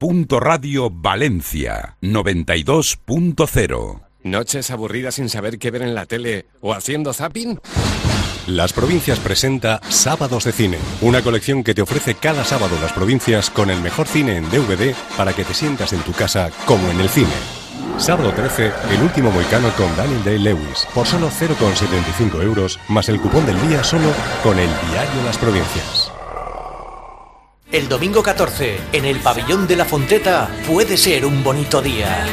Radio Valencia 92.0. ¿Noches aburridas sin saber qué ver en la tele o haciendo zapping? Las Provincias presenta Sábados de Cine, una colección que te ofrece cada sábado Las Provincias con el mejor cine en DVD para que te sientas en tu casa como en el cine. Sábado 13, El último mohicano con Daniel Day-Lewis, por solo 0,75 euros, más el cupón del día solo con el diario Las Provincias. El domingo 14, en el pabellón de la Fonteta, puede ser un bonito día.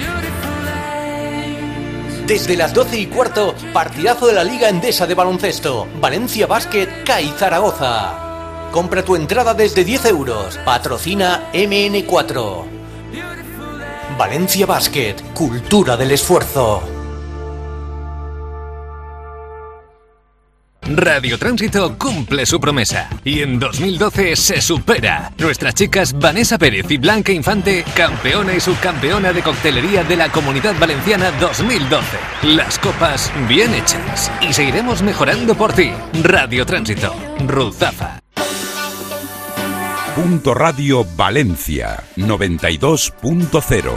Desde las 12:15, partidazo de la Liga Endesa de Baloncesto, Valencia Basket, CAI Zaragoza. Compra tu entrada desde 10 euros, patrocina MN4. Valencia Basket, cultura del esfuerzo. Radio Tránsito cumple su promesa y en 2012 se supera. Nuestras chicas Vanessa Pérez y Blanca Infante, campeona y subcampeona de coctelería de la Comunidad Valenciana 2012. Las copas bien hechas y seguiremos mejorando por ti. Radio Tránsito, Ruzafa. Radio Valencia 92.0.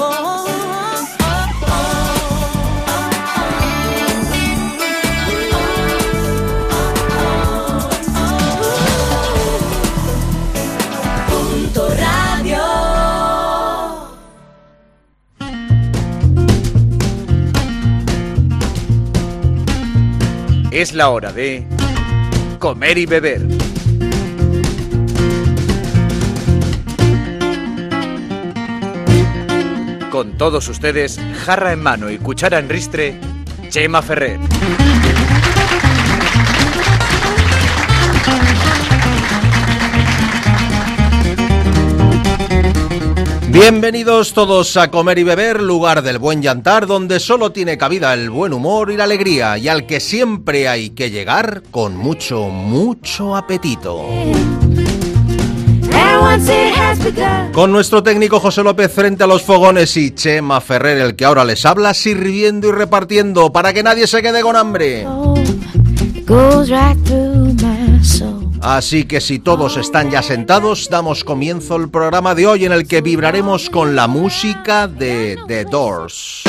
Es la hora de comer y beber. Con todos ustedes, jarra en mano y cuchara en ristre, Chema Ferrer. Bienvenidos todos a Comer y Beber, lugar del buen yantar, donde solo tiene cabida el buen humor y la alegría, y al que siempre hay que llegar con mucho, mucho apetito. Con nuestro técnico José López frente a los fogones y Chema Ferrer, el que ahora les habla, sirviendo y repartiendo para que nadie se quede con hambre. Así que si todos están ya sentados, damos comienzo al programa de hoy en el que vibraremos con la música de The Doors.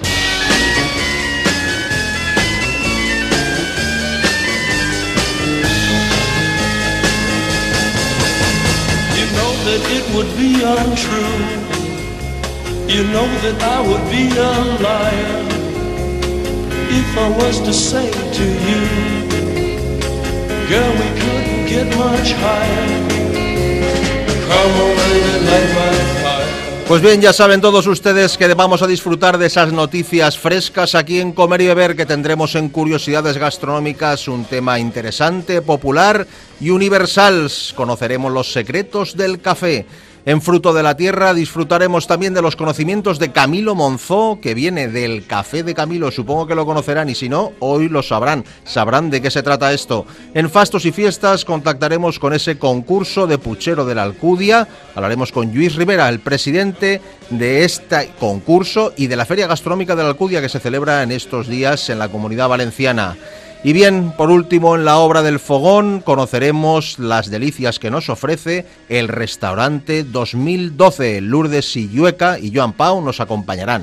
You know that it would be untrue. You know that I would be a liar if I was to say to you, girl, we couldn't get much higher. Come on, baby, light my fire. Pues bien, ya saben todos ustedes que vamos a disfrutar de esas noticias frescas aquí en Comer y Beber, que tendremos en Curiosidades Gastronómicas un tema interesante, popular y universal. Conoceremos los secretos del café. En Fruto de la Tierra disfrutaremos también de los conocimientos de Camilo Monzó, que viene del Café de Camilo. Supongo que lo conocerán y si no, hoy lo sabrán de qué se trata esto. En Fastos y Fiestas contactaremos con ese concurso de puchero de la Alcudia. Hablaremos con Lluís Rivera, el presidente de este concurso y de la Feria Gastronómica de la Alcudia, que se celebra en estos días en la Comunidad Valenciana. Y bien, por último, en la obra del fogón conoceremos las delicias que nos ofrece el restaurante 2012. Lourdes Sillueca y Joan Pau nos acompañarán.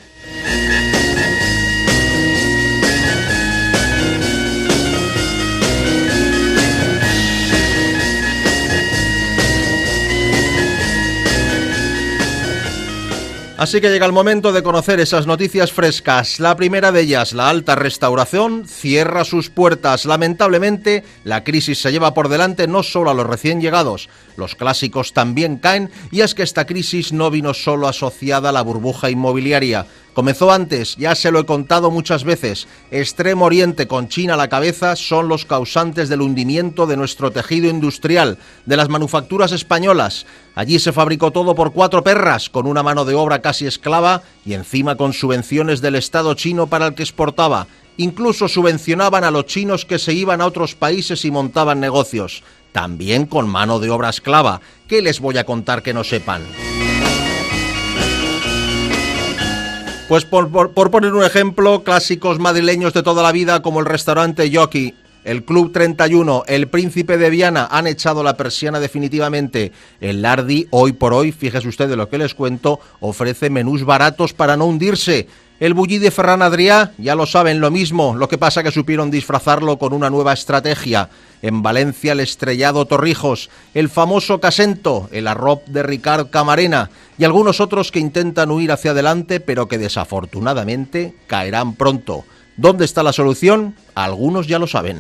Así que llega el momento de conocer esas noticias frescas. La primera de ellas, la alta restauración, cierra sus puertas. Lamentablemente, la crisis se lleva por delante no solo a los recién llegados, los clásicos también caen, y es que esta crisis no vino solo asociada a la burbuja inmobiliaria. Comenzó antes, ya se lo he contado muchas veces. Extremo Oriente con China a la cabeza son los causantes del hundimiento de nuestro tejido industrial, de las manufacturas españolas. Allí se fabricó todo por 4 perras, con una mano de obra casi esclava y encima con subvenciones del Estado chino para el que exportaba. Incluso subvencionaban a los chinos que se iban a otros países y montaban negocios. También con mano de obra esclava. ¿Qué les voy a contar que no sepan? Pues por poner un ejemplo, clásicos madrileños de toda la vida como el restaurante Yoki, el Club 31, el Príncipe de Viana han echado la persiana definitivamente. El Lardi, hoy por hoy, fíjese usted de lo que les cuento, ofrece menús baratos para no hundirse. El Bullí de Ferran Adrià, ya lo saben, lo mismo, lo que pasa que supieron disfrazarlo con una nueva estrategia. En Valencia el Estrellado Torrijos, el famoso Casento, el Arrop de Ricard Camarena y algunos otros que intentan huir hacia adelante pero que desafortunadamente caerán pronto. ¿Dónde está la solución? Algunos ya lo saben.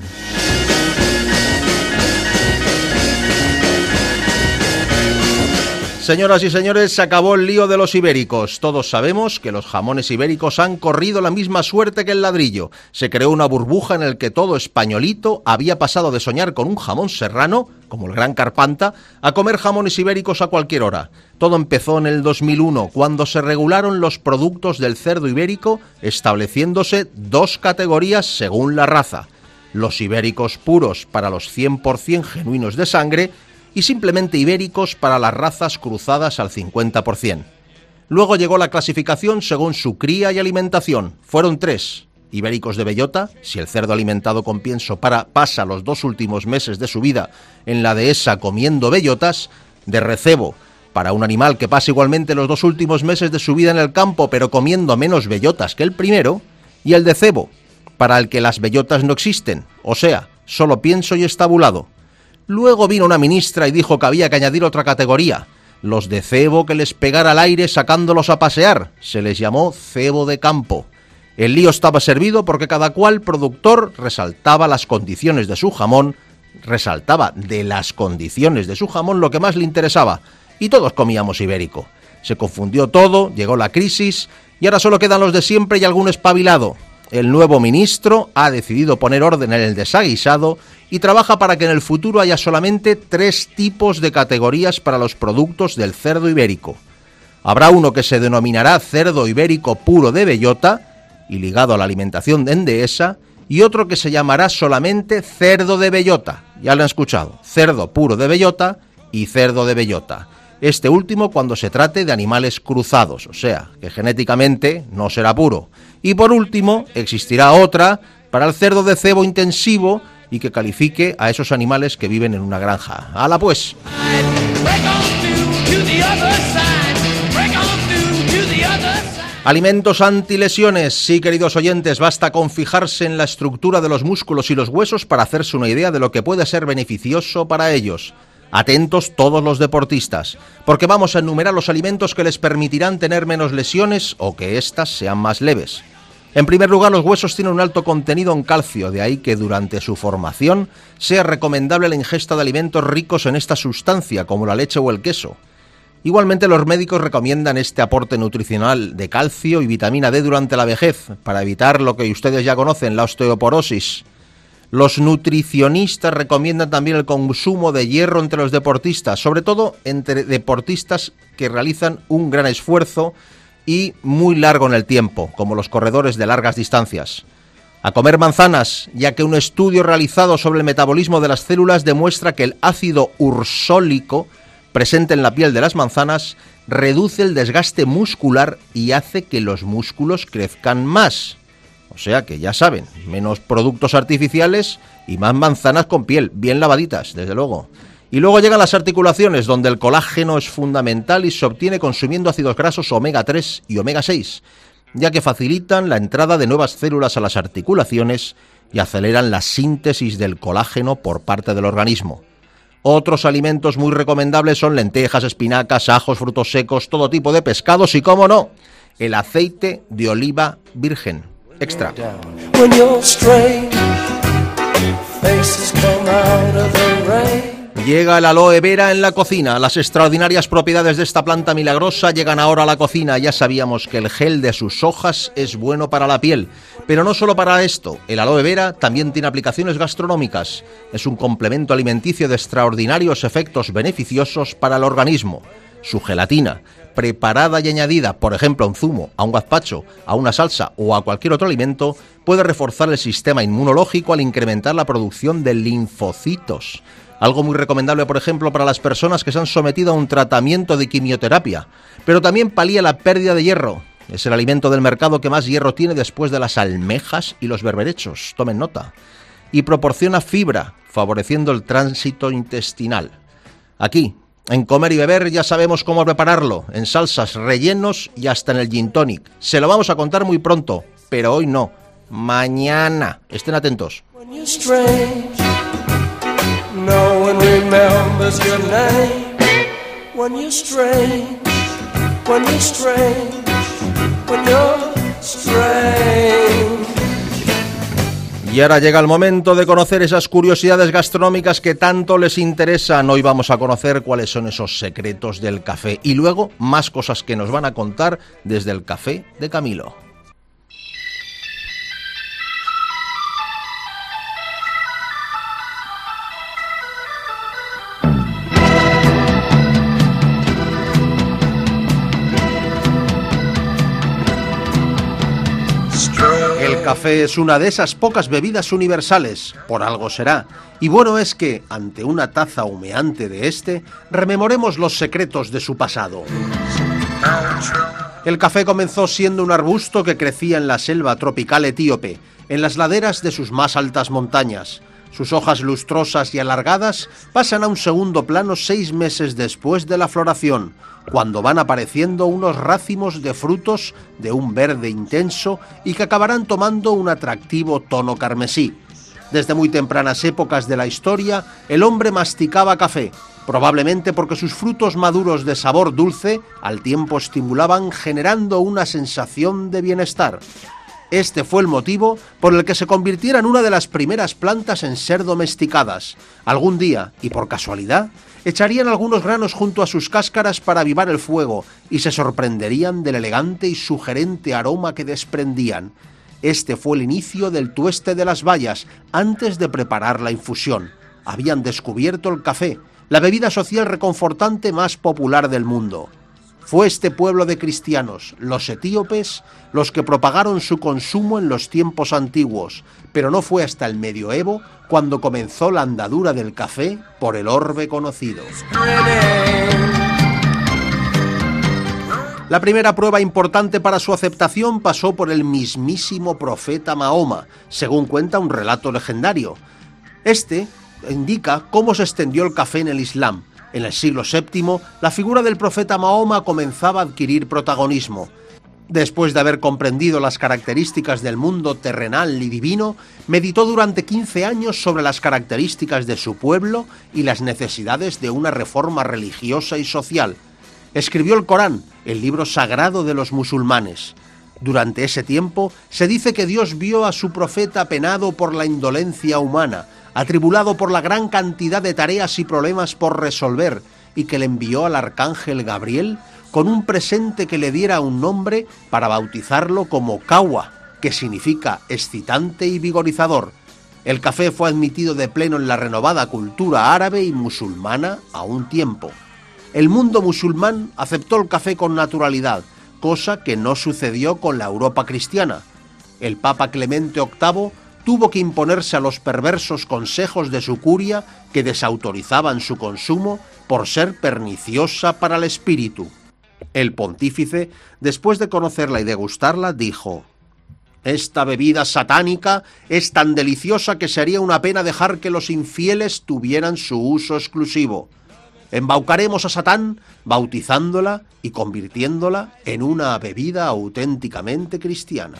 Señoras y señores, se acabó el lío de los ibéricos. Todos sabemos que los jamones ibéricos han corrido la misma suerte que el ladrillo. Se creó una burbuja en la que todo españolito había pasado de soñar con un jamón serrano, como el Gran Carpanta, a comer jamones ibéricos a cualquier hora. Todo empezó en el 2001, cuando se regularon los productos del cerdo ibérico, estableciéndose dos categorías según la raza. Los ibéricos puros para los 100% genuinos de sangre y simplemente ibéricos para las razas cruzadas al 50%. Luego llegó la clasificación según su cría y alimentación. Fueron tres: ibéricos de bellota, si el cerdo alimentado con pienso pasa los 2 últimos meses de su vida en la dehesa comiendo bellotas; de recebo, para un animal que pasa igualmente los 2 últimos meses de su vida en el campo pero comiendo menos bellotas que el primero; y el de cebo, para el que las bellotas no existen, o sea, solo pienso y estabulado. Luego vino una ministra y dijo que había que añadir otra categoría: los de cebo que les pegara al aire sacándolos a pasear. Se les llamó cebo de campo. El lío estaba servido porque cada cual productor resaltaba las condiciones de su jamón, resaltaba de las condiciones de su jamón lo que más le interesaba, y todos comíamos ibérico. Se confundió todo, llegó la crisis, y ahora solo quedan los de siempre y algún espabilado. El nuevo ministro ha decidido poner orden en el desaguisado y trabaja para que en el futuro haya solamente 3 tipos de categorías para los productos del cerdo ibérico. Habrá uno que se denominará cerdo ibérico puro de bellota y ligado a la alimentación de Endesa, y otro que se llamará solamente cerdo de bellota. Ya lo han escuchado: cerdo puro de bellota y cerdo de bellota. Este último cuando se trate de animales cruzados, o sea, que genéticamente no será puro. Y por último, existirá otra para el cerdo de cebo intensivo y que califique a esos animales que viven en una granja. ¡Hala pues! Alimentos antilesiones. Sí, queridos oyentes, basta con fijarse en la estructura de los músculos y los huesos para hacerse una idea de lo que puede ser beneficioso para ellos. Atentos todos los deportistas, porque vamos a enumerar los alimentos que les permitirán tener menos lesiones o que éstas sean más leves. En primer lugar, los huesos tienen un alto contenido en calcio, de ahí que durante su formación sea recomendable la ingesta de alimentos ricos en esta sustancia, como la leche o el queso. Igualmente, los médicos recomiendan este aporte nutricional de calcio y vitamina D durante la vejez, para evitar lo que ustedes ya conocen, la osteoporosis. Los nutricionistas recomiendan también el consumo de hierro entre los deportistas, sobre todo entre deportistas que realizan un gran esfuerzo y muy largo en el tiempo, como los corredores de largas distancias. A comer manzanas, ya que un estudio realizado sobre el metabolismo de las células demuestra que el ácido ursólico presente en la piel de las manzanas reduce el desgaste muscular y hace que los músculos crezcan más. O sea que ya saben, menos productos artificiales y más manzanas con piel, bien lavaditas, desde luego. Y luego llegan las articulaciones, donde el colágeno es fundamental y se obtiene consumiendo ácidos grasos omega 3 y omega 6, ya que facilitan la entrada de nuevas células a las articulaciones y aceleran la síntesis del colágeno por parte del organismo. Otros alimentos muy recomendables son lentejas, espinacas, ajos, frutos secos, todo tipo de pescados y, cómo no, el aceite de oliva virgen extra. Llega el aloe vera en la cocina. Las extraordinarias propiedades de esta planta milagrosa llegan ahora a la cocina. Ya sabíamos que el gel de sus hojas es bueno para la piel, pero no solo para esto. El aloe vera también tiene aplicaciones gastronómicas. Es un complemento alimenticio de extraordinarios efectos beneficiosos para el organismo. Su gelatina, preparada y añadida, por ejemplo, a un zumo, a un gazpacho, a una salsa o a cualquier otro alimento, puede reforzar el sistema inmunológico al incrementar la producción de linfocitos. Algo muy recomendable, por ejemplo, para las personas que se han sometido a un tratamiento de quimioterapia. Pero también palía la pérdida de hierro. Es el alimento del mercado que más hierro tiene después de las almejas y los berberechos. Tomen nota. y proporciona fibra, favoreciendo el tránsito intestinal. Aquí, en Comer y Beber, ya sabemos cómo prepararlo, en salsas, rellenos y hasta en el gin tonic. Se lo vamos a contar muy pronto, pero hoy no, mañana. Estén atentos. Y ahora llega el momento de conocer esas curiosidades gastronómicas que tanto les interesan. Hoy vamos a conocer cuáles son esos secretos del café y luego más cosas que nos van a contar desde el Café de Camilo. El café es una de esas pocas bebidas universales, por algo será, y bueno es que, ante una taza humeante de este, rememoremos los secretos de su pasado. El café comenzó siendo un arbusto que crecía en la selva tropical etíope, en las laderas de sus más altas montañas. Sus hojas lustrosas y alargadas pasan a un segundo plano 6 meses después de la floración, cuando van apareciendo unos racimos de frutos de un verde intenso y que acabarán tomando un atractivo tono carmesí. Desde muy tempranas épocas de la historia, el hombre masticaba café, probablemente porque sus frutos maduros de sabor dulce al tiempo estimulaban, generando una sensación de bienestar. Este fue el motivo por el que se convirtiera en una de las primeras plantas en ser domesticadas. Algún día, y por casualidad, echarían algunos granos junto a sus cáscaras para avivar el fuego y se sorprenderían del elegante y sugerente aroma que desprendían. Este fue el inicio del tueste de las bayas, antes de preparar la infusión. Habían descubierto el café, la bebida social reconfortante más popular del mundo. Fue este pueblo de cristianos, los etíopes, los que propagaron su consumo en los tiempos antiguos, pero no fue hasta el medioevo cuando comenzó la andadura del café por el orbe conocido. La primera prueba importante para su aceptación pasó por el mismísimo profeta Mahoma, según cuenta un relato legendario. Este indica cómo se extendió el café en el Islam. En el siglo VII, la figura del profeta Mahoma comenzaba a adquirir protagonismo. Después de haber comprendido las características del mundo terrenal y divino, meditó durante 15 años sobre las características de su pueblo y las necesidades de una reforma religiosa y social. Escribió el Corán, el libro sagrado de los musulmanes. Durante ese tiempo, se dice que Dios vio a su profeta penado por la indolencia humana, atribulado por la gran cantidad de tareas y problemas por resolver, y que le envió al arcángel Gabriel con un presente que le diera un nombre para bautizarlo como Kawa, que significa excitante y vigorizador. El café fue admitido de pleno en la renovada cultura árabe y musulmana a un tiempo. El mundo musulmán aceptó el café con naturalidad, cosa que no sucedió con la Europa cristiana. El Papa Clemente VIII tuvo que imponerse a los perversos consejos de su curia que desautorizaban su consumo por ser perniciosa para el espíritu. El pontífice, después de conocerla y degustarla, dijo: «Esta bebida satánica es tan deliciosa que sería una pena dejar que los infieles tuvieran su uso exclusivo. Embaucaremos a Satán bautizándola y convirtiéndola en una bebida auténticamente cristiana».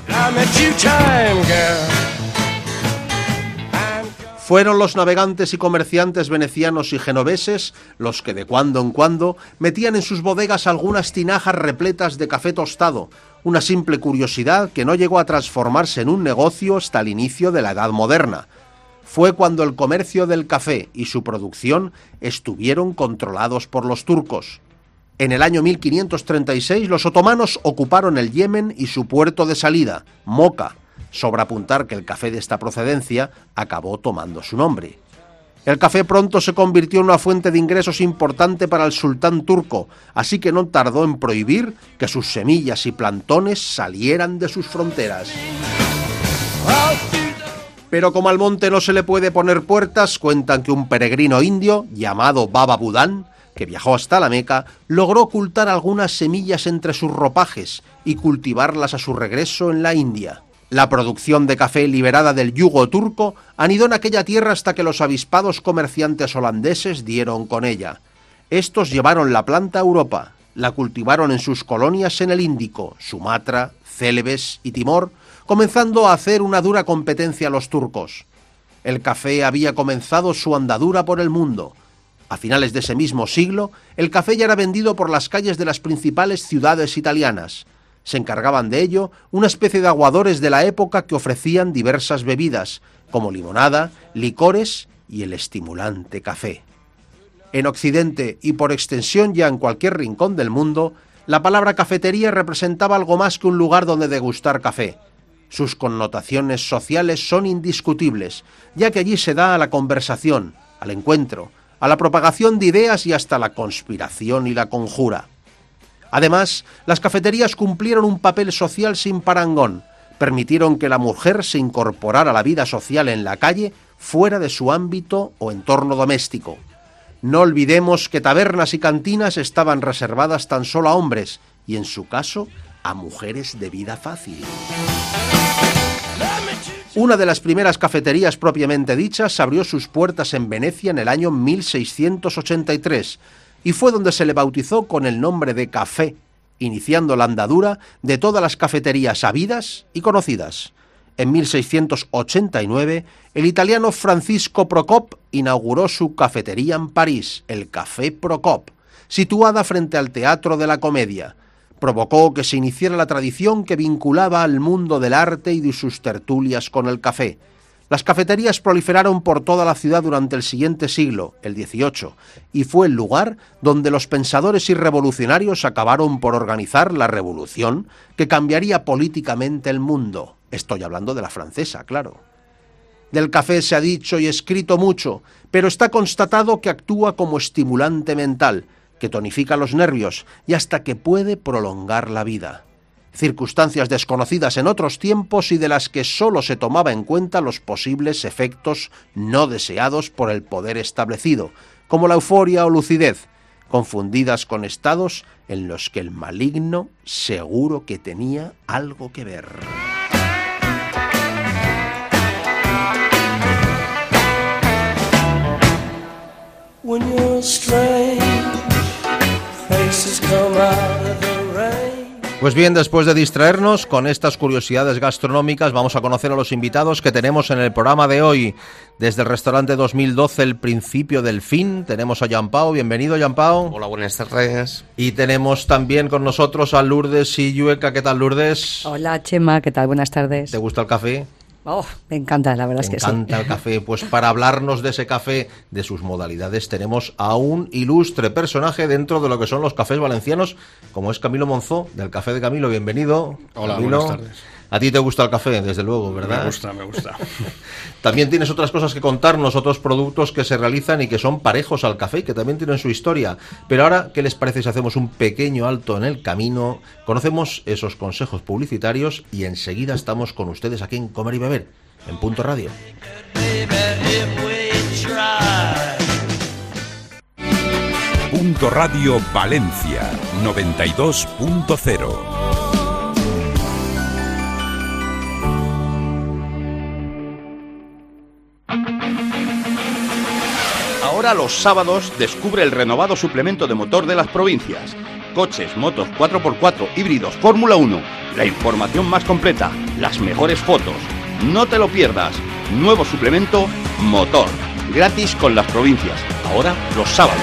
Fueron los navegantes y comerciantes venecianos y genoveses los que de cuando en cuando metían en sus bodegas algunas tinajas repletas de café tostado, una simple curiosidad que no llegó a transformarse en un negocio hasta el inicio de la Edad Moderna. Fue cuando el comercio del café y su producción estuvieron controlados por los turcos. En el año 1536 los otomanos ocuparon el Yemen y su puerto de salida, Moca. Sobra apuntar que el café de esta procedencia acabó tomando su nombre. El café pronto se convirtió en una fuente de ingresos importante para el sultán turco, así que no tardó en prohibir que sus semillas y plantones salieran de sus fronteras. Pero como al monte no se le puede poner puertas, cuentan que un peregrino indio llamado Baba Budán, que viajó hasta la Meca, logró ocultar algunas semillas entre sus ropajes y cultivarlas a su regreso en la India. La producción de café liberada del yugo turco anidó en aquella tierra hasta que los avispados comerciantes holandeses dieron con ella. Estos llevaron la planta a Europa, la cultivaron en sus colonias en el Índico, Sumatra, Célebes y Timor, comenzando a hacer una dura competencia a los turcos. El café había comenzado su andadura por el mundo. A finales de ese mismo siglo, el café ya era vendido por las calles de las principales ciudades italianas. Se encargaban de ello una especie de aguadores de la época que ofrecían diversas bebidas, como limonada, licores y el estimulante café. En Occidente y por extensión ya en cualquier rincón del mundo, la palabra cafetería representaba algo más que un lugar donde degustar café. Sus connotaciones sociales son indiscutibles, ya que allí se da a la conversación, al encuentro, a la propagación de ideas y hasta la conspiración y la conjura. Además, las cafeterías cumplieron un papel social sin parangón, permitieron que la mujer se incorporara a la vida social en la calle fuera de su ámbito o entorno doméstico. No olvidemos que tabernas y cantinas estaban reservadas tan solo a hombres y, en su caso, a mujeres de vida fácil. Una de las primeras cafeterías propiamente dichas abrió sus puertas en Venecia en el año 1683 y fue donde se le bautizó con el nombre de Café, iniciando la andadura de todas las cafeterías habidas y conocidas. En 1689, el italiano Francisco Procop inauguró su cafetería en París, el Café Procop, situada frente al Teatro de la Comedia. Provocó que se iniciara la tradición que vinculaba al mundo del arte y de sus tertulias con el café. Las cafeterías proliferaron por toda la ciudad durante el siguiente siglo, el XVIII, y fue el lugar donde los pensadores y revolucionarios acabaron por organizar la revolución que cambiaría políticamente el mundo. Estoy hablando de la francesa, claro. Del café se ha dicho y escrito mucho, pero está constatado que actúa como estimulante mental, que tonifica los nervios y hasta que puede prolongar la vida. Circunstancias desconocidas en otros tiempos y de las que sólo se tomaba en cuenta los posibles efectos no deseados por el poder establecido, como la euforia o lucidez, confundidas con estados en los que el maligno seguro que tenía algo que ver. When you're strange, faces come out of the rain. Pues bien, después de distraernos con estas curiosidades gastronómicas, vamos a conocer a los invitados que tenemos en el programa de hoy. Desde el restaurante 2012, El Principio del Fin, tenemos a Jean Pau. Bienvenido, Jean Pau. Hola, buenas tardes. Y tenemos también con nosotros a Lourdes Illueca. ¿Qué tal, Lourdes? Hola, Chema. ¿Qué tal? Buenas tardes. ¿Te gusta el café? Oh, me encanta, la verdad es que sí. Me encanta el café. Pues para hablarnos de ese café, de sus modalidades, tenemos a un ilustre personaje dentro de lo que son los cafés valencianos, como es Camilo Monzó, del Café de Camilo. Bienvenido. Hola, Camilo. buenas tardes. A ti te gusta el café, desde luego, ¿verdad? Me gusta. También tienes otras cosas que contarnos, otros productos que se realizan y que son parejos al café y que también tienen su historia. Pero ahora, ¿qué les parece si hacemos un pequeño alto en el camino? Conocemos esos consejos publicitarios y enseguida estamos con ustedes aquí en Comer y Beber, en Punto Radio. Punto Radio Valencia 92.0. Ahora los sábados descubre el renovado suplemento de motor de las provincias. Coches, motos 4x4, híbridos, Fórmula 1. La información más completa, las mejores fotos. No te lo pierdas. Nuevo suplemento Motor. Gratis con las provincias. Ahora los sábados.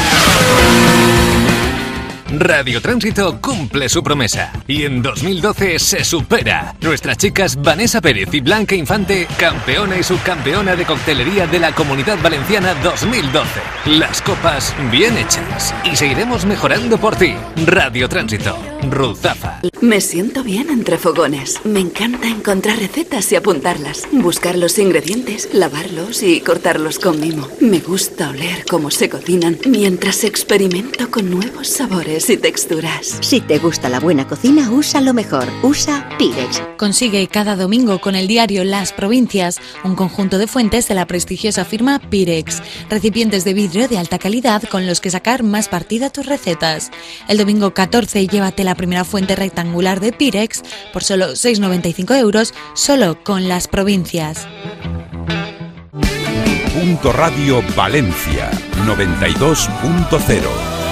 Radio Tránsito cumple su promesa y en 2012 se supera. Nuestras chicas Vanessa Pérez y Blanca Infante, campeona y subcampeona de coctelería de la Comunidad Valenciana 2012. Las copas bien hechas y seguiremos mejorando por ti. Radio Tránsito, Ruzafa. Me siento bien entre fogones. Me encanta encontrar recetas y apuntarlas, buscar los ingredientes, lavarlos y cortarlos con mimo. Me gusta oler cómo se cocinan mientras experimento con nuevos sabores y texturas. Si te gusta la buena cocina, usa lo mejor. Usa Pirex. Consigue cada domingo con el diario Las Provincias un conjunto de fuentes de la prestigiosa firma Pirex, recipientes de vidrio de alta calidad con los que sacar más partido a tus recetas. El domingo 14 llévate la primera fuente rectangular de Pirex por solo 6,95 €, solo con Las Provincias. Punto Radio Valencia 92.0.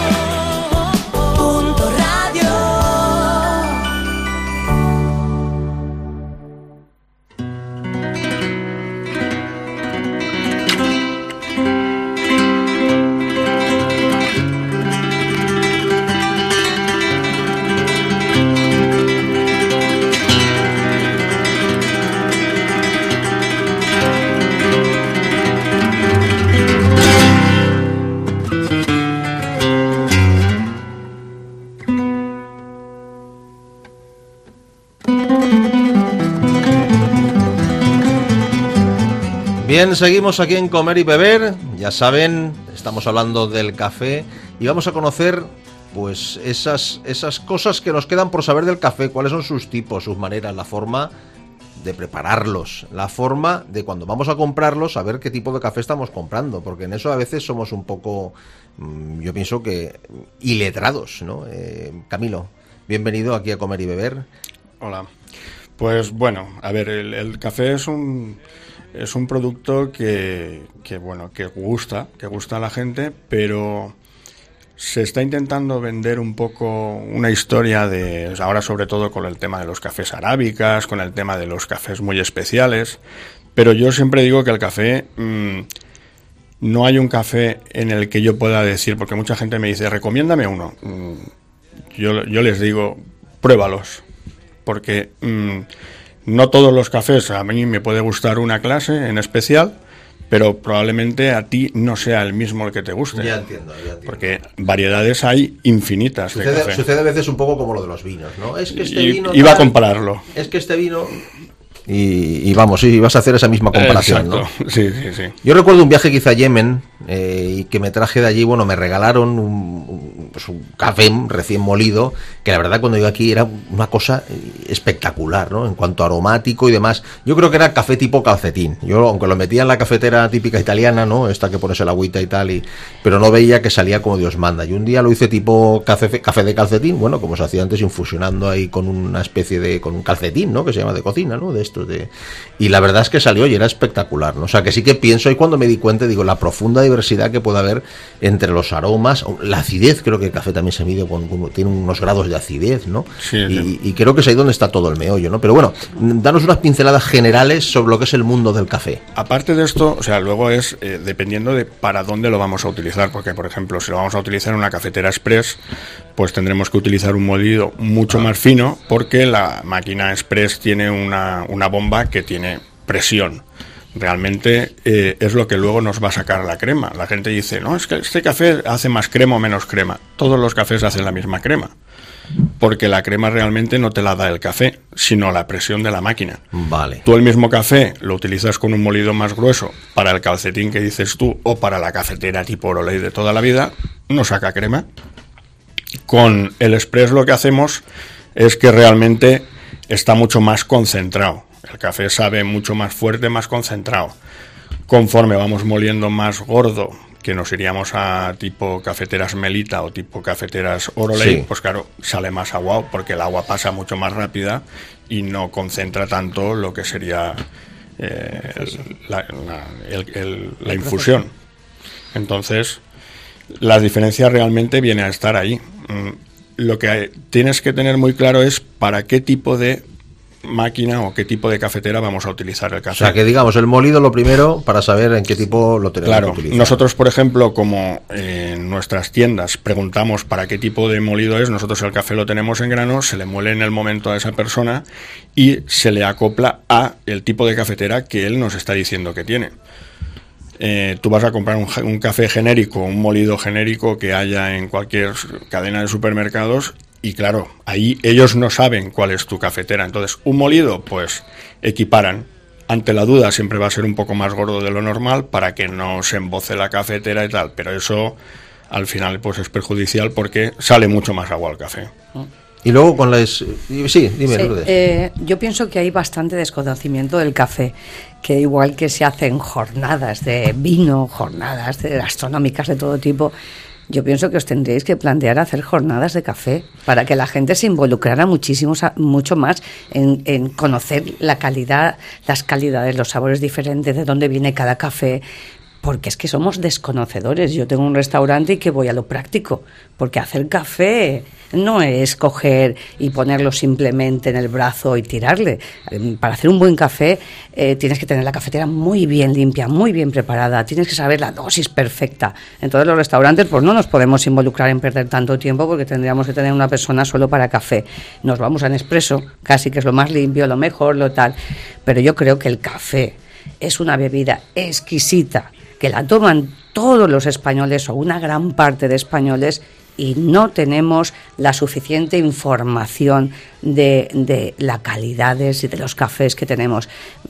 Bien, seguimos aquí en Comer y Beber. Ya saben, estamos hablando del café y vamos a conocer pues esas cosas que nos quedan por saber del café, cuáles son sus tipos, sus maneras, la forma de prepararlos, la forma de cuando vamos a comprarlos saber qué tipo de café estamos comprando, porque en eso a veces somos un poco, yo pienso que iletrados, ¿no? Camilo, bienvenido aquí a Comer y Beber. Hola. Pues bueno, a ver, el café es un producto que gusta a la gente, pero se está intentando vender un poco una historia de, ahora sobre todo con el tema de los cafés arábicas, con el tema de los cafés muy especiales, pero yo siempre digo que el café, no hay un café en el que yo pueda decir, porque mucha gente me dice, recomiéndame uno. Yo les digo, pruébalos, porque no todos los cafés, a mí me puede gustar una clase en especial, pero probablemente a ti no sea el mismo el que te guste. Ya entiendo. Porque variedades hay infinitas de café. Sucede a veces un poco como lo de los vinos, ¿no? Es que este vino... Iba a compararlo. Es que este vino... Y vamos, sí, vas a hacer esa misma comparación, exacto, ¿no? Sí. Yo recuerdo un viaje que hice a Yemen y que me traje de allí, bueno, me regalaron un café recién molido, que la verdad cuando yo aquí era una cosa espectacular, ¿no? En cuanto a aromático y demás. Yo creo que era café tipo calcetín. Yo, aunque lo metía en la cafetera típica italiana, ¿no? Esta que pones el agüita y tal, pero no veía que salía como Dios manda. Y un día lo hice tipo café de calcetín, bueno, como se hacía antes, infusionando ahí con una especie de, con un calcetín, ¿no? Que se llama de cocina, ¿no? De esto. Y la verdad es que salió y era espectacular, ¿no? O sea, que sí que pienso, y cuando me di cuenta, digo, la profunda diversidad que puede haber entre los aromas, la acidez, creo que el café también se mide tiene unos grados de acidez, ¿no? Sí. Y creo que es ahí donde está todo el meollo, ¿no? Pero bueno, danos unas pinceladas generales sobre lo que es el mundo del café. Aparte de esto, o sea, luego es dependiendo de para dónde lo vamos a utilizar, porque por ejemplo, si lo vamos a utilizar en una cafetera express, pues tendremos que utilizar un molido mucho más fino, porque la máquina express tiene una bomba que tiene presión. Realmente es lo que luego nos va a sacar la crema. La gente dice, no, es que este café hace más crema o menos crema. Todos los cafés hacen la misma crema, porque la crema realmente no te la da el café, sino la presión de la máquina. Vale. Tú el mismo café lo utilizas con un molido más grueso para el calcetín que dices tú, o para la cafetera tipo Orolei de toda la vida, no saca crema. Con el express lo que hacemos es que realmente está mucho más concentrado. El café sabe mucho más fuerte, más concentrado. Conforme vamos moliendo más gordo, que nos iríamos a tipo cafeteras Melita o tipo cafeteras Orolei, sí, pues claro, sale más aguado, porque el agua pasa mucho más rápida y no concentra tanto lo que sería la infusión. Entonces, la diferencia realmente viene a estar ahí. Lo que tienes que tener muy claro es para qué tipo de máquina o qué tipo de cafetera vamos a utilizar el café. O sea, que digamos, el molido lo primero para saber en qué tipo lo tenemos que utilizar. Nosotros, por ejemplo, como en nuestras tiendas preguntamos para qué tipo de molido es, nosotros el café lo tenemos en grano, se le muele en el momento a esa persona y se le acopla a el tipo de cafetera que él nos está diciendo que tiene. Tú vas a comprar un café genérico, un molido genérico que haya en cualquier cadena de supermercados y claro, ahí ellos no saben cuál es tu cafetera. Entonces, un molido, pues equiparan. Ante la duda siempre va a ser un poco más gordo de lo normal para que no se emboce la cafetera y tal, pero eso al final pues es perjudicial porque sale mucho más agua al café. Y luego con las... Sí, dime, Lourdes. Yo pienso que hay bastante desconocimiento del café, que igual que se hacen jornadas de vino, jornadas gastronómicas de todo tipo, Yo pienso que os tendríais que plantear hacer jornadas de café para que la gente se involucrara mucho más en conocer la calidad, las calidades, los sabores diferentes, de dónde viene cada café. Porque es que somos desconocedores. Yo tengo un restaurante y que voy a lo práctico, porque hacer café no es coger y ponerlo simplemente en el brazo y tirarle. Para hacer un buen café tienes que tener la cafetera muy bien limpia, muy bien preparada, tienes que saber la dosis perfecta. Entonces los restaurantes pues no nos podemos involucrar en perder tanto tiempo, porque tendríamos que tener una persona solo para café. Nos vamos a Nespresso, casi que es lo más limpio, lo mejor, lo tal. Pero yo creo que el café es una bebida exquisita, que la toman todos los españoles o una gran parte de españoles, y no tenemos la suficiente información de las calidades y de los cafés que tenemos.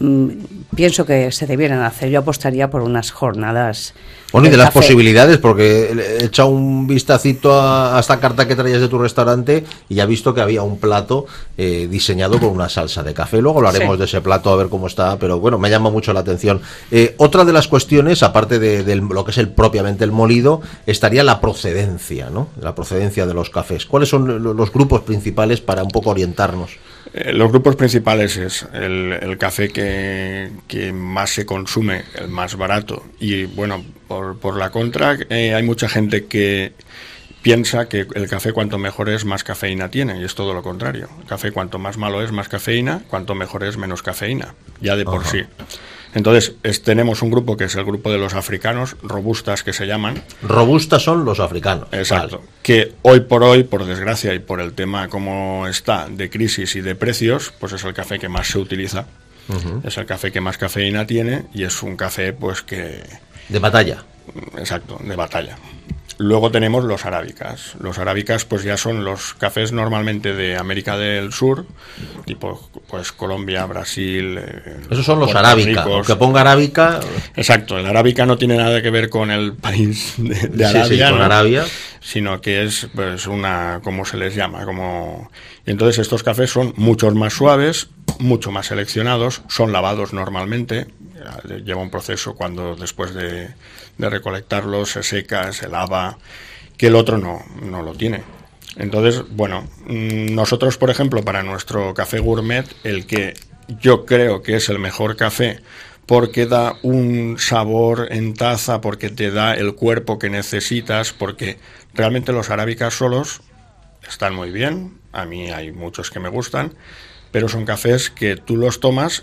Pienso que se debieran hacer. Yo apostaría por unas jornadas. Bueno, y de las posibilidades, porque he echado un vistacito a esta carta que traías de tu restaurante y ya he visto que había un plato diseñado con una salsa de café. Luego hablaremos de ese plato, a ver cómo está, pero bueno, me llama mucho la atención. Otra de las cuestiones, aparte de lo que es propiamente el molido, estaría la procedencia, ¿no? La procedencia de los cafés. ¿Cuáles son los grupos principales para un poco orientarnos? Los grupos principales es el café que más se consume, el más barato, y bueno, por la contra, hay mucha gente que piensa que el café cuanto mejor es, más cafeína tiene, y es todo lo contrario. El café cuanto más malo es, más cafeína; cuanto mejor es, menos cafeína, ya de por sí. Entonces, tenemos un grupo que es el grupo de los africanos, robustas, que se llaman. Robustas son los africanos. Exacto. Vale. Que hoy, por desgracia, y por el tema como está, de crisis y de precios, pues es el café que más se utiliza. Es el café que más cafeína tiene, y es un café, pues, que... de batalla. Exacto, de batalla. Luego tenemos los arábicas. Los arábicas pues ya son los cafés normalmente de América del Sur, tipo pues Colombia, Brasil. Esos son los arábica, aunque ponga arábica. Exacto, el arábica no tiene nada que ver con el país de Arabia, con Arabia, sino que es pues una, como se les llama, y entonces estos cafés son muchos más suaves, mucho más seleccionados, son lavados normalmente, lleva un proceso cuando después de recolectarlos se seca, se lava, que el otro no lo tiene. Entonces, bueno, nosotros, por ejemplo, para nuestro café gourmet, el que yo creo que es el mejor café, porque da un sabor en taza, porque te da el cuerpo que necesitas, porque realmente los arábicas solos están muy bien, a mí hay muchos que me gustan, pero son cafés que tú los tomas